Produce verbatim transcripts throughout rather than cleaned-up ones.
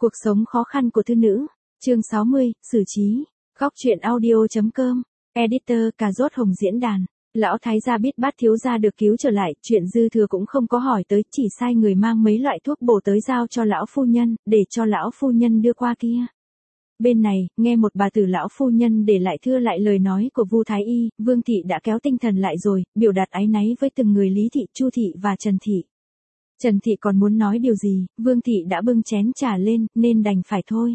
Cuộc sống khó khăn của thư nữ, chương sáu mươi, xử trí, góc truyện audio.com, editor cà rốt hồng diễn đàn. Lão thái gia biết bát thiếu gia được cứu trở lại, chuyện dư thừa cũng không có hỏi tới, chỉ sai người mang mấy loại thuốc bổ tới giao cho lão phu nhân, để cho lão phu nhân đưa qua kia. Bên này, nghe một bà tử lão phu nhân để lại thưa lại lời nói của Vu Thái Y, Vương thị đã kéo tinh thần lại rồi, biểu đạt áy náy với từng người Lý thị, Chu thị và Trần thị. Trần thị còn muốn nói điều gì, Vương thị đã bưng chén trà lên, nên đành phải thôi.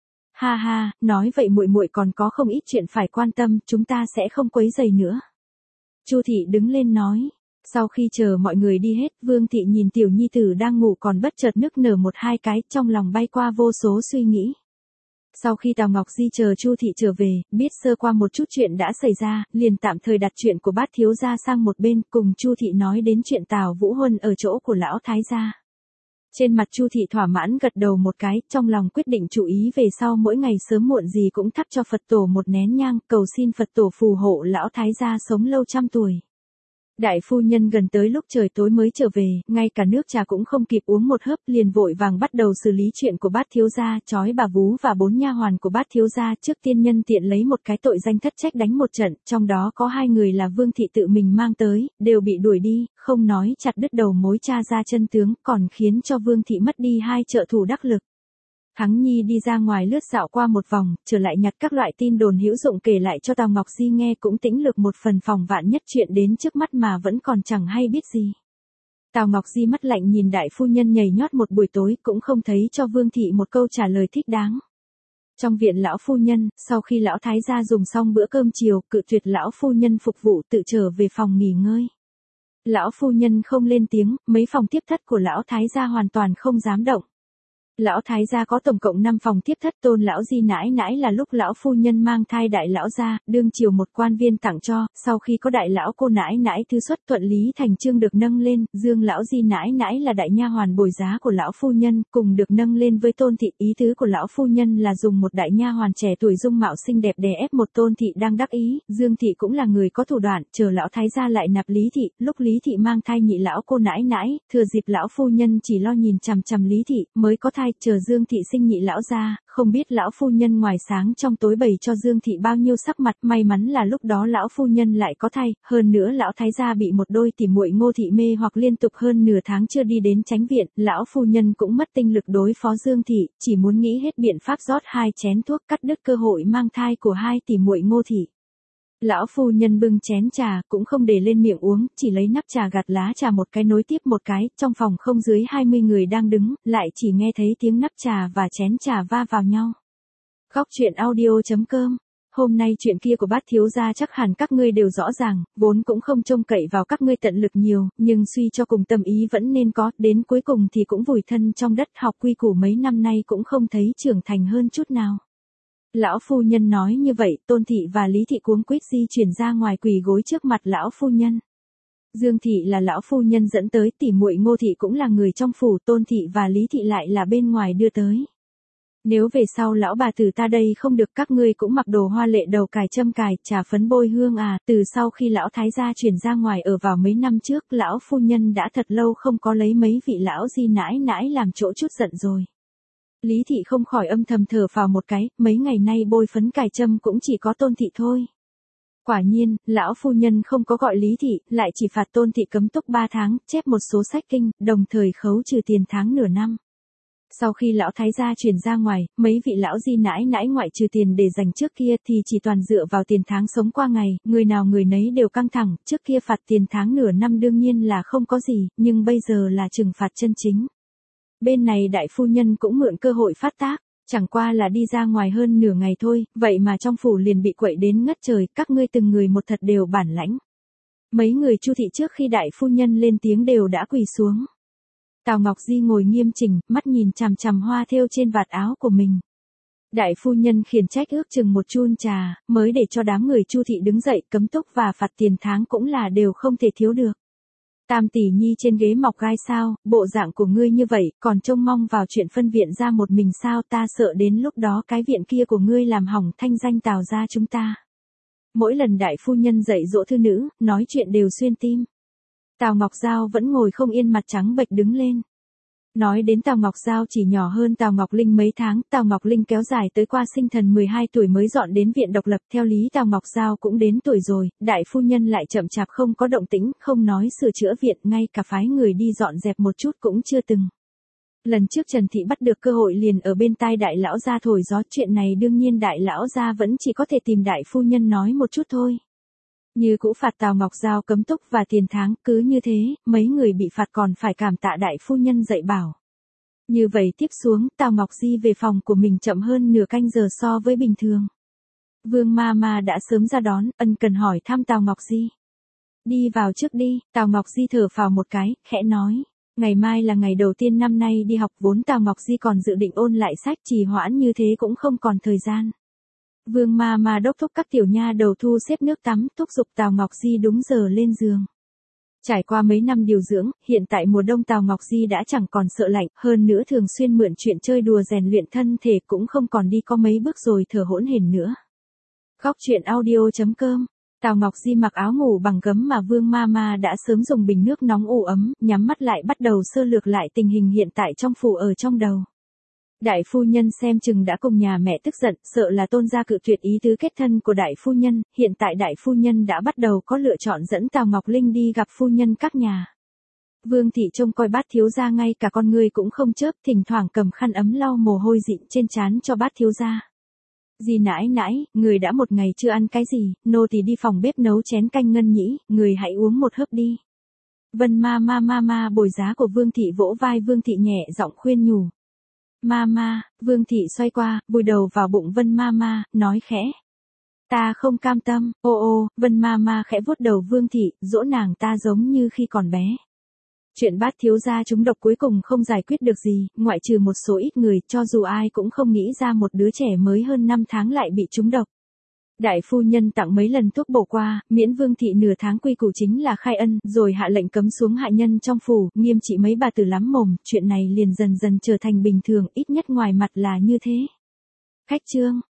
Ha ha, nói vậy muội muội còn có không ít chuyện phải quan tâm, chúng ta sẽ không quấy rầy nữa. Chu thị đứng lên nói. Sau khi chờ mọi người đi hết, Vương thị nhìn tiểu nhi tử đang ngủ còn bất chợt nức nở một hai cái, trong lòng bay qua vô số suy nghĩ. Sau khi Tào Ngọc Di chờ Chu thị trở về, biết sơ qua một chút chuyện đã xảy ra, liền tạm thời đặt chuyện của bát thiếu gia sang một bên, cùng Chu thị nói đến chuyện Tào Vũ Huân ở chỗ của lão thái gia. Trên mặt Chu thị thỏa mãn gật đầu một cái, trong lòng quyết định chú ý về sau mỗi ngày sớm muộn gì cũng thắp cho Phật tổ một nén nhang, cầu xin Phật tổ phù hộ lão thái gia sống lâu trăm tuổi. Đại phu nhân gần tới lúc trời tối mới trở về, ngay cả nước trà cũng không kịp uống một hớp, liền vội vàng bắt đầu xử lý chuyện của bát thiếu gia, trói bà vú và bốn nha hoàn của bát thiếu gia. Trước tiên nhân tiện lấy một cái tội danh thất trách đánh một trận, trong đó có hai người là Vương thị tự mình mang tới, đều bị đuổi đi, không nói chặt đứt đầu mối tra ra chân tướng, còn khiến cho Vương thị mất đi hai trợ thủ đắc lực. Thắng Nhi đi ra ngoài lướt dạo qua một vòng, trở lại nhặt các loại tin đồn hữu dụng kể lại cho Tào Ngọc Di nghe, cũng tĩnh lược một phần phòng vạn nhất chuyện đến trước mắt mà vẫn còn chẳng hay biết gì. Tào Ngọc Di mắt lạnh nhìn đại phu nhân nhảy nhót một buổi tối, cũng không thấy cho Vương thị một câu trả lời thích đáng. Trong viện lão phu nhân, sau khi lão thái gia dùng xong bữa cơm chiều, cự tuyệt lão phu nhân phục vụ, tự trở về phòng nghỉ ngơi. Lão phu nhân không lên tiếng, mấy phòng tiếp thất của lão thái gia hoàn toàn không dám động. Lão thái gia có tổng cộng năm phòng tiếp thất, Tôn lão di nãi nãi là lúc lão phu nhân mang thai đại lão gia, đương chiều một quan viên tặng cho, sau khi có đại lão cô nãi nãi thứ xuất, Thuận Lý Thành Trương được nâng lên, Dương lão di nãi nãi là đại nha hoàn bồi giá của lão phu nhân, cùng được nâng lên với Tôn thị. Ý tứ của lão phu nhân là dùng một đại nha hoàn trẻ tuổi dung mạo xinh đẹp đè ép một Tôn thị đang đắc ý. Dương thị cũng là người có thủ đoạn, chờ lão thái gia lại nạp Lý thị, lúc Lý thị mang thai nhị lão cô nãi nãi, thừa dịp lão phu nhân chỉ lo nhìn chằm chằm Lý thị, mới có thai, chờ Dương thị sinh nhị lão ra, không biết lão phu nhân ngoài sáng trong tối bày cho Dương thị bao nhiêu sắc mặt, may mắn là lúc đó lão phu nhân lại có thai, hơn nữa lão thái gia bị một đôi tỉ muội Ngô thị mê hoặc liên tục hơn nửa tháng chưa đi đến chánh viện, lão phu nhân cũng mất tinh lực đối phó Dương thị, chỉ muốn nghĩ hết biện pháp rót hai chén thuốc cắt đứt cơ hội mang thai của hai tỉ muội Ngô thị. Lão phu nhân bưng chén trà, cũng không để lên miệng uống, chỉ lấy nắp trà gạt lá trà một cái nối tiếp một cái, trong phòng không dưới hai mươi người đang đứng, lại chỉ nghe thấy tiếng nắp trà và chén trà va vào nhau. Góc truyện audio.com. Hôm nay chuyện kia của bát thiếu gia chắc hẳn các ngươi đều rõ ràng, vốn cũng không trông cậy vào các ngươi tận lực nhiều, nhưng suy cho cùng tâm ý vẫn nên có, đến cuối cùng thì cũng vùi thân trong đất, học quy củ mấy năm nay cũng không thấy trưởng thành hơn chút nào. Lão phu nhân nói như vậy, Tôn thị và Lý thị cuống quýt di chuyển ra ngoài quỳ gối trước mặt lão phu nhân. Dương thị là lão phu nhân dẫn tới, tỉ muội Ngô thị cũng là người trong phủ, Tôn thị và Lý thị lại là bên ngoài đưa tới. Nếu về sau lão bà tử ta đây không được, các ngươi cũng mặc đồ hoa lệ, đầu cài châm cài, trà phấn bôi hương à. Từ sau khi lão thái gia chuyển ra ngoài ở vào mấy năm trước, lão phu nhân đã thật lâu không có lấy mấy vị lão di nãi nãi làm chỗ chút giận rồi. Lý thị không khỏi âm thầm thở phào một cái, mấy ngày nay bôi phấn cài châm cũng chỉ có Tôn thị thôi. Quả nhiên, lão phu nhân không có gọi Lý thị, lại chỉ phạt Tôn thị cấm túc ba tháng, chép một số sách kinh, đồng thời khấu trừ tiền tháng nửa năm. Sau khi lão thái gia chuyển ra ngoài, mấy vị lão di nãi nãi ngoại trừ tiền để dành trước kia thì chỉ toàn dựa vào tiền tháng sống qua ngày, người nào người nấy đều căng thẳng, trước kia phạt tiền tháng nửa năm đương nhiên là không có gì, nhưng bây giờ là trừng phạt chân chính. Bên này đại phu nhân cũng mượn cơ hội phát tác, chẳng qua là đi ra ngoài hơn nửa ngày thôi, vậy mà trong phủ liền bị quậy đến ngất trời, các ngươi từng người một thật đều bản lãnh. Mấy người Chu thị trước khi đại phu nhân lên tiếng đều đã quỳ xuống. Tào Ngọc Di ngồi nghiêm chỉnh, mắt nhìn chằm chằm hoa thêu trên vạt áo của mình. Đại phu nhân khiển trách ước chừng một chun trà, mới để cho đám người Chu thị đứng dậy, cấm túc và phạt tiền tháng cũng là đều không thể thiếu được. Tam tỷ nhi trên ghế mọc gai sao, bộ dạng của ngươi như vậy, còn trông mong vào chuyện phân viện ra một mình sao, ta sợ đến lúc đó cái viện kia của ngươi làm hỏng thanh danh Tào gia chúng ta. Mỗi lần đại phu nhân dạy dỗ thư nữ, nói chuyện đều xuyên tim. Tào Ngọc Giao vẫn ngồi không yên, mặt trắng bệch đứng lên. Nói đến Tào Ngọc Giao chỉ nhỏ hơn Tào Ngọc Linh mấy tháng, Tào Ngọc Linh kéo dài tới qua sinh thần mười hai tuổi mới dọn đến viện độc lập, theo lý Tào Ngọc Giao cũng đến tuổi rồi, đại phu nhân lại chậm chạp không có động tĩnh, không nói sửa chữa viện, ngay cả phái người đi dọn dẹp một chút cũng chưa từng. Lần trước Trần Thị bắt được cơ hội liền ở bên tai đại lão gia thổi gió, chuyện này đương nhiên đại lão gia vẫn chỉ có thể tìm đại phu nhân nói một chút thôi. Như cũ phạt Tào Ngọc Giao cấm túc và tiền tháng, cứ như thế, mấy người bị phạt còn phải cảm tạ đại phu nhân dạy bảo. Như vậy tiếp xuống, Tào Ngọc Di về phòng của mình chậm hơn nửa canh giờ so với bình thường. Vương ma ma đã sớm ra đón, ân cần hỏi thăm Tào Ngọc Di. Đi vào trước đi, Tào Ngọc Di thở phào một cái, khẽ nói. Ngày mai là ngày đầu tiên năm nay đi học, vốn Tào Ngọc Di còn dự định ôn lại sách, trì hoãn như thế cũng không còn thời gian. Vương ma ma đốc thúc các tiểu nha đầu thu xếp nước tắm, thúc giục Tào Ngọc Di đúng giờ lên giường. Trải qua mấy năm điều dưỡng, hiện tại mùa đông Tào Ngọc Di đã chẳng còn sợ lạnh, hơn nữa thường xuyên mượn chuyện chơi đùa rèn luyện thân thể, cũng không còn đi có mấy bước rồi thở hỗn hển nữa. Khóc chuyện audio chấm com. Tào Ngọc Di mặc áo ngủ bằng gấm mà Vương ma ma đã sớm dùng bình nước nóng ủ ấm, nhắm mắt lại bắt đầu sơ lược lại tình hình hiện tại trong phủ ở trong đầu. Đại phu nhân xem chừng đã cùng nhà mẹ tức giận, sợ là tôn gia cự tuyệt ý tứ kết thân của đại phu nhân, hiện tại đại phu nhân đã bắt đầu có lựa chọn dẫn Tào Ngọc Linh đi gặp phu nhân các nhà. Vương thị trông coi bát thiếu gia ngay cả con người cũng không chớp, thỉnh thoảng cầm khăn ấm lau mồ hôi dịn trên trán cho bát thiếu gia. Dì nãi nãi, người đã một ngày chưa ăn cái gì, nô tỳ đi phòng bếp nấu chén canh ngân nhĩ, người hãy uống một hớp đi. Vân ma ma ma ma bồi giá của Vương thị vỗ vai Vương thị nhẹ giọng khuyên nhủ. Ma ma, Vương thị xoay qua, vùi đầu vào bụng Vân ma ma, nói khẽ. Ta không cam tâm, ô ô, Vân ma ma khẽ vuốt đầu Vương thị, dỗ nàng ta giống như khi còn bé. Chuyện bát thiếu gia trúng độc cuối cùng không giải quyết được gì, ngoại trừ một số ít người, cho dù ai cũng không nghĩ ra một đứa trẻ mới hơn năm tháng lại bị trúng độc. Đại phu nhân tặng mấy lần thuốc bổ qua, miễn Vương thị nửa tháng quy củ chính là khai ân, rồi hạ lệnh cấm xuống hạ nhân trong phủ, nghiêm trị mấy bà tử lắm mồm, chuyện này liền dần dần trở thành bình thường, ít nhất ngoài mặt là như thế. Khách trương,